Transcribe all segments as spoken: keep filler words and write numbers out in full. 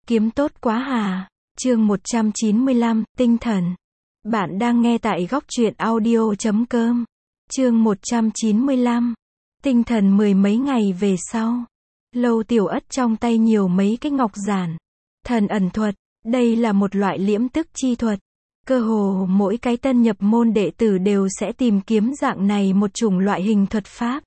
Kiếm tốt quá hà. Chương một trăm chín mươi lăm, tinh thần. Bạn đang nghe tại góc truyện audio chấm com. Chương một trăm chín mươi lăm. Tinh thần. Mười mấy ngày về sau, Lâu Tiểu Ất trong tay nhiều mấy cái ngọc giản. Thần ẩn thuật, đây là một loại liễm tức chi thuật. Cơ hồ mỗi cái tân nhập môn đệ tử đều sẽ tìm kiếm dạng này một chủng loại hình thuật pháp.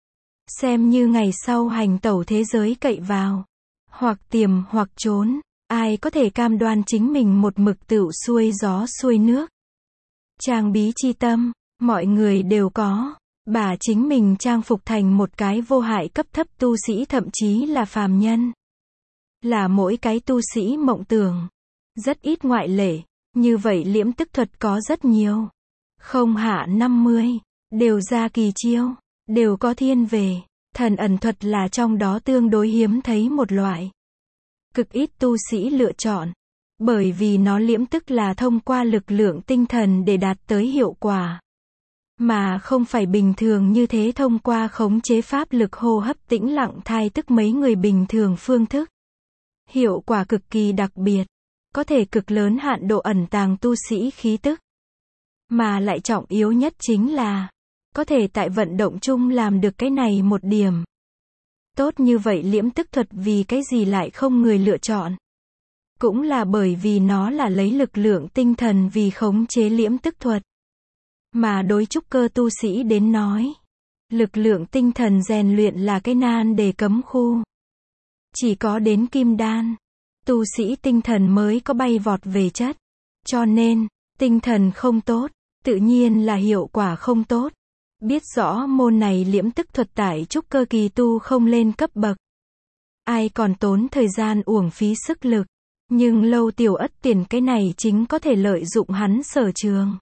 Xem như ngày sau hành tẩu thế giới cậy vào. Hoặc tiềm hoặc trốn, ai có thể cam đoan chính mình một mực tựu xuôi gió xuôi nước. Trang bí chi tâm, mọi người đều có. Bà chính mình trang phục thành một cái vô hại cấp thấp tu sĩ, thậm chí là phàm nhân. Là mỗi cái tu sĩ mộng tưởng. Rất ít ngoại lệ. Như vậy liễm tức thuật có rất nhiều. Không hạ năm mươi. Đều ra kỳ chiêu. Đều có thiên về. Thần ẩn thuật là trong đó tương đối hiếm thấy một loại. Cực ít tu sĩ lựa chọn. Bởi vì nó liễm tức là thông qua lực lượng tinh thần để đạt tới hiệu quả. Mà không phải bình thường như thế thông qua khống chế pháp lực hô hấp tĩnh lặng thai tức mấy người bình thường phương thức. Hiệu quả cực kỳ đặc biệt. Có thể cực lớn hạn độ ẩn tàng tu sĩ khí tức. Mà lại trọng yếu nhất chính là có thể tại vận động chung làm được cái này một điểm. Tốt như vậy liễm tức thuật vì cái gì lại không người lựa chọn? Cũng là bởi vì nó là lấy lực lượng tinh thần vì khống chế liễm tức thuật. Mà đối trúc cơ tu sĩ đến nói, lực lượng tinh thần rèn luyện là cái nan đề cấm khu. Chỉ có đến kim đan, tu sĩ tinh thần mới có bay vọt về chất. Cho nên, tinh thần không tốt, tự nhiên là hiệu quả không tốt. Biết rõ môn này liễm tức thuật tại trúc cơ kỳ tu không lên cấp bậc. Ai còn tốn thời gian uổng phí sức lực. Nhưng Lâu Tiểu Ất tiền cái này chính có thể lợi dụng hắn sở trường.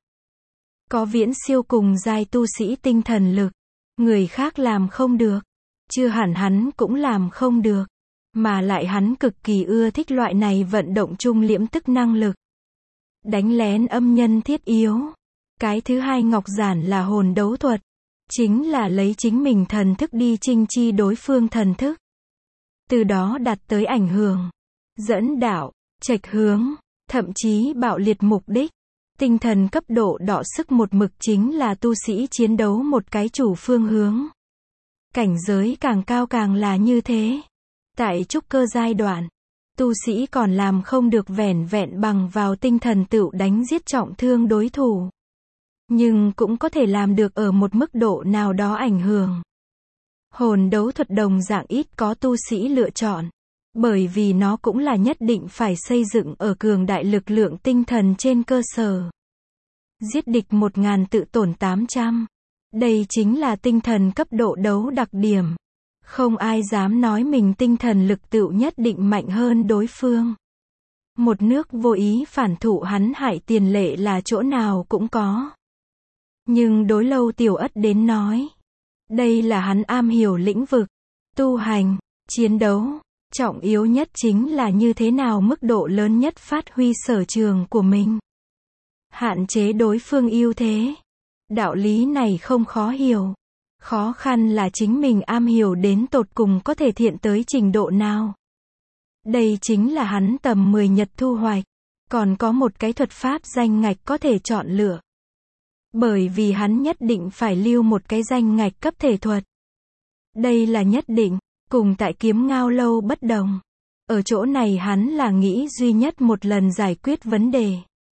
Có viễn siêu cùng giai tu sĩ tinh thần lực. Người khác làm không được. Chưa hẳn hắn cũng làm không được. Mà lại hắn cực kỳ ưa thích loại này vận động chung liễm tức năng lực. Đánh lén âm nhân thiết yếu. Cái thứ hai ngọc giản là hồn đấu thuật. Chính là lấy chính mình thần thức đi chinh chi đối phương thần thức. Từ đó đạt tới ảnh hưởng, dẫn đạo, trạch hướng, thậm chí bạo liệt mục đích. Tinh thần cấp độ đọ sức một mực chính là tu sĩ chiến đấu một cái chủ phương hướng. Cảnh giới càng cao càng là như thế. Tại trúc cơ giai đoạn, tu sĩ còn làm không được vẻn vẹn bằng vào tinh thần tựu đánh giết trọng thương đối thủ. Nhưng cũng có thể làm được ở một mức độ nào đó ảnh hưởng. Hồn đấu thuật đồng dạng ít có tu sĩ lựa chọn. Bởi vì nó cũng là nhất định phải xây dựng ở cường đại lực lượng tinh thần trên cơ sở. Giết địch một ngàn tự tổn tám trăm. Đây chính là tinh thần cấp độ đấu đặc điểm. Không ai dám nói mình tinh thần lực tựu nhất định mạnh hơn đối phương. Một nước vô ý phản thụ hắn hại tiền lệ là chỗ nào cũng có. Nhưng đối Lâu Tiểu Ất đến nói, đây là hắn am hiểu lĩnh vực, tu hành, chiến đấu, trọng yếu nhất chính là như thế nào mức độ lớn nhất phát huy sở trường của mình. Hạn chế đối phương ưu thế. Đạo lý này không khó hiểu. Khó khăn là chính mình am hiểu đến tột cùng có thể thiện tới trình độ nào. Đây chính là hắn tầm mười nhật thu hoạch. Còn có một cái thuật pháp danh ngạch có thể chọn lựa. Bởi vì hắn nhất định phải lưu một cái danh ngạch cấp thể thuật. Đây là nhất định, cùng tại kiếm ngao lâu bất đồng. Ở chỗ này hắn là nghĩ duy nhất một lần giải quyết vấn đề.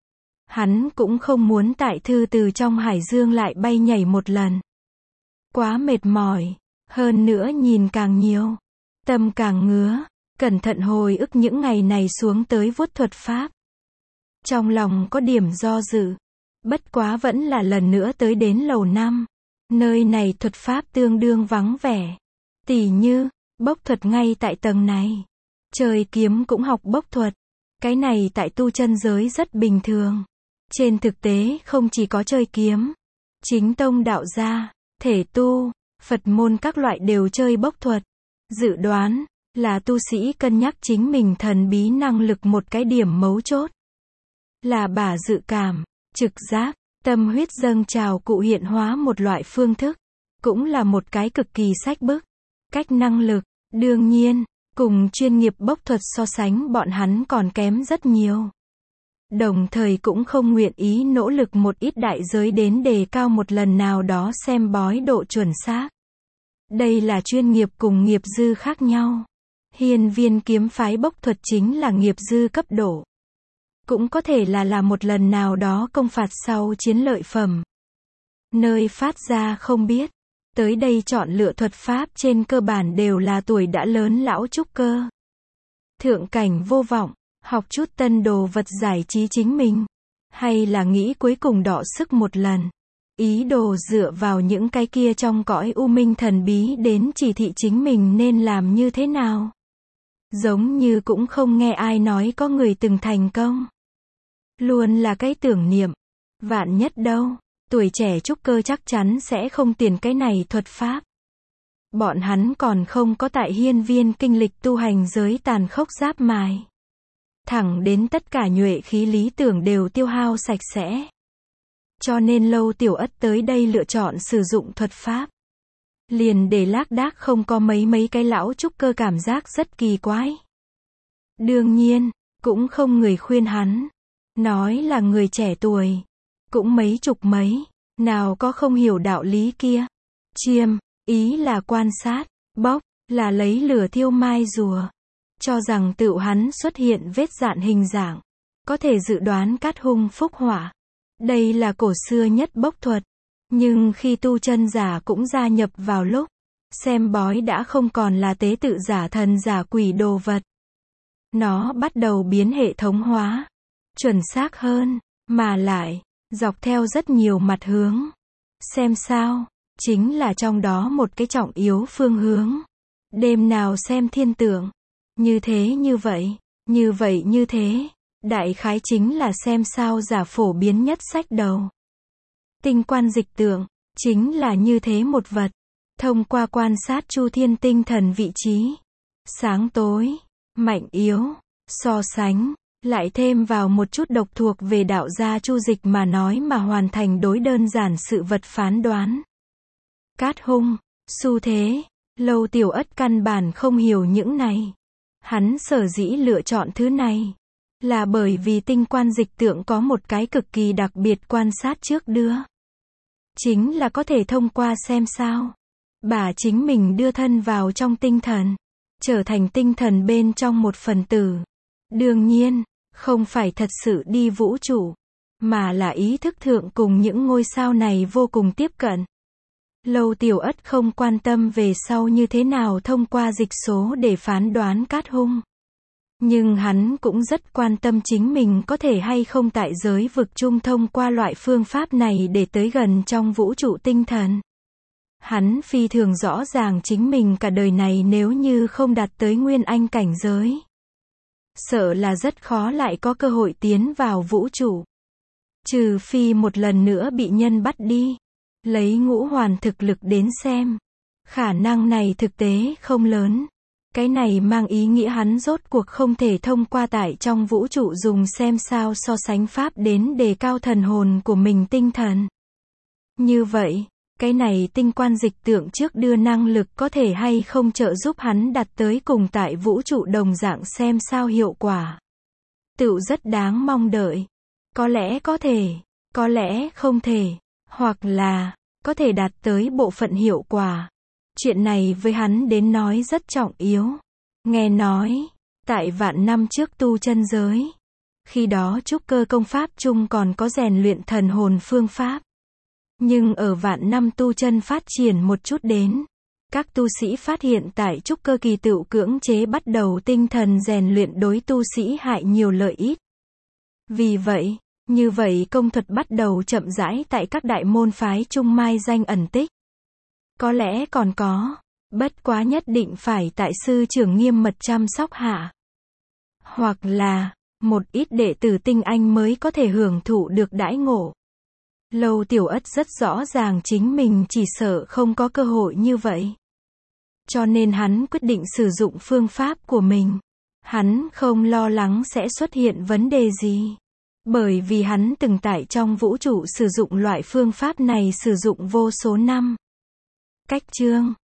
Hắn cũng không muốn tại thư từ trong hải dương lại bay nhảy một lần. Quá mệt mỏi, hơn nữa nhìn càng nhiều, tâm càng ngứa, cẩn thận hồi ức những ngày này xuống tới vuốt thuật pháp. Trong lòng có điểm do dự. Bất quá vẫn là lần nữa tới đến lầu năm. Nơi này thuật pháp tương đương vắng vẻ. Tỉ như, bốc thuật ngay tại tầng này. Chơi kiếm cũng học bốc thuật. Cái này tại tu chân giới rất bình thường. Trên thực tế không chỉ có chơi kiếm. Chính tông đạo gia, thể tu, Phật môn các loại đều chơi bốc thuật. Dự đoán là tu sĩ cân nhắc chính mình thần bí năng lực một cái điểm mấu chốt. Là bả dự cảm. Trực giác, tâm huyết dâng trào cụ hiện hóa một loại phương thức. Cũng là một cái cực kỳ sách bức. Cách năng lực, đương nhiên, Cùng chuyên nghiệp bốc thuật so sánh bọn hắn còn kém rất nhiều. Đồng thời cũng không nguyện ý nỗ lực một ít đại giới đến đề cao một lần nào đó xem bói độ chuẩn xác. Đây là chuyên nghiệp cùng nghiệp dư khác nhau. Hiên viên kiếm phái bốc thuật chính là nghiệp dư cấp độ. Cũng có thể là là một lần nào đó công phạt sau chiến lợi phẩm. Nơi phát ra không biết. Tới đây chọn lựa thuật pháp trên cơ bản đều là tuổi đã lớn lão trúc cơ. Thượng cảnh vô vọng, học chút tân đồ vật giải trí chính mình. Hay là nghĩ cuối cùng đọ sức một lần. Ý đồ dựa vào những cái kia trong cõi u minh thần bí đến chỉ thị chính mình nên làm như thế nào. Giống như cũng không nghe ai nói có người từng thành công. Luôn là cái tưởng niệm. Vạn nhất đâu, tuổi trẻ trúc cơ chắc chắn sẽ không tiền cái này thuật pháp. Bọn hắn còn không có tại hiên viên kinh lịch tu hành giới tàn khốc giáp mài. Thẳng đến tất cả nhuệ khí lý tưởng đều tiêu hao sạch sẽ. Cho nên Lâu Tiểu Ất tới đây lựa chọn sử dụng thuật pháp. Liền để lác đác không có mấy mấy cái lão trúc cơ cảm giác rất kỳ quái. Đương nhiên, cũng không người khuyên hắn. Nói là người trẻ tuổi. Cũng mấy chục mấy. Nào có không hiểu đạo lý kia. Chiêm, ý là quan sát. Bốc, là lấy lửa thiêu mai rùa. Cho rằng tự hắn xuất hiện vết dạn hình dạng. Có thể dự đoán cát hung phúc hỏa. Đây là cổ xưa nhất bốc thuật. Nhưng khi tu chân giả cũng gia nhập vào lúc. Xem bói đã không còn là tế tự giả thần giả quỷ đồ vật. Nó bắt đầu biến hệ thống hóa. Chuẩn xác hơn. Mà lại, dọc theo rất nhiều mặt hướng. Xem sao, chính là trong đó một cái trọng yếu phương hướng. Đêm nào xem thiên tượng. Như thế như vậy, như vậy như thế. Đại khái chính là xem sao giả phổ biến nhất sách đầu. Tinh quan dịch tượng, chính là như thế một vật. Thông qua quan sát chu thiên tinh thần vị trí. Sáng tối, mạnh yếu, so sánh. Lại thêm vào một chút độc thuộc về đạo gia chu dịch mà nói mà hoàn thành đối đơn giản sự vật phán đoán. Cát hung, xu thế, Lâu Tiểu Ất căn bản không hiểu những này. Hắn sở dĩ lựa chọn thứ này. Là bởi vì tinh quan dịch tượng có một cái cực kỳ đặc biệt quan sát trước đưa. Chính là có thể thông qua xem sao. Bà chính mình đưa thân vào trong tinh thần. Trở thành tinh thần bên trong một phần tử. Đương nhiên, không phải thật sự đi vũ trụ. Mà là ý thức thượng cùng những ngôi sao này vô cùng tiếp cận. Lâu Tiểu Ất không quan tâm về sau như thế nào thông qua dịch số để phán đoán cát hung. Nhưng hắn cũng rất quan tâm chính mình có thể hay không tại giới vực chung thông qua loại phương pháp này để tới gần trong vũ trụ tinh thần. Hắn phi thường rõ ràng chính mình cả đời này nếu như không đạt tới nguyên anh cảnh giới. Sợ là rất khó lại có cơ hội tiến vào vũ trụ. Trừ phi một lần nữa bị nhân bắt đi. Lấy ngũ hoàn thực lực đến xem. Khả năng này thực tế không lớn. Cái này mang ý nghĩa hắn rốt cuộc không thể thông qua tại trong vũ trụ dùng xem sao so sánh pháp đến đề cao thần hồn của mình tinh thần. Như vậy, cái này tinh quan dịch tượng trước đưa năng lực có thể hay không trợ giúp hắn đạt tới cùng tại vũ trụ đồng dạng xem sao hiệu quả. Tựu rất đáng mong đợi. Có lẽ có thể, có lẽ không thể, hoặc là, có thể đạt tới bộ phận hiệu quả. Chuyện này với hắn đến nói rất trọng yếu. Nghe nói, tại vạn năm trước tu chân giới. Khi đó trúc cơ công pháp chung còn có rèn luyện thần hồn phương pháp. Nhưng ở vạn năm tu chân phát triển một chút đến. Các tu sĩ phát hiện tại trúc cơ kỳ tựu cưỡng chế bắt đầu tinh thần rèn luyện đối tu sĩ hại nhiều lợi ít. Vì vậy, như vậy công thuật bắt đầu chậm rãi tại các đại môn phái chung mai danh ẩn tích. Có lẽ còn có, bất quá nhất định phải tại sư trưởng nghiêm mật chăm sóc hạ. Hoặc là, một ít đệ tử tinh anh mới có thể hưởng thụ được đãi ngộ. Lâu Tiểu Ất rất rõ ràng chính mình chỉ sợ không có cơ hội như vậy. Cho nên hắn quyết định sử dụng phương pháp của mình. Hắn không lo lắng sẽ xuất hiện vấn đề gì. Bởi vì hắn từng tại trong vũ trụ sử dụng loại phương pháp này sử dụng vô số năm. Cách chương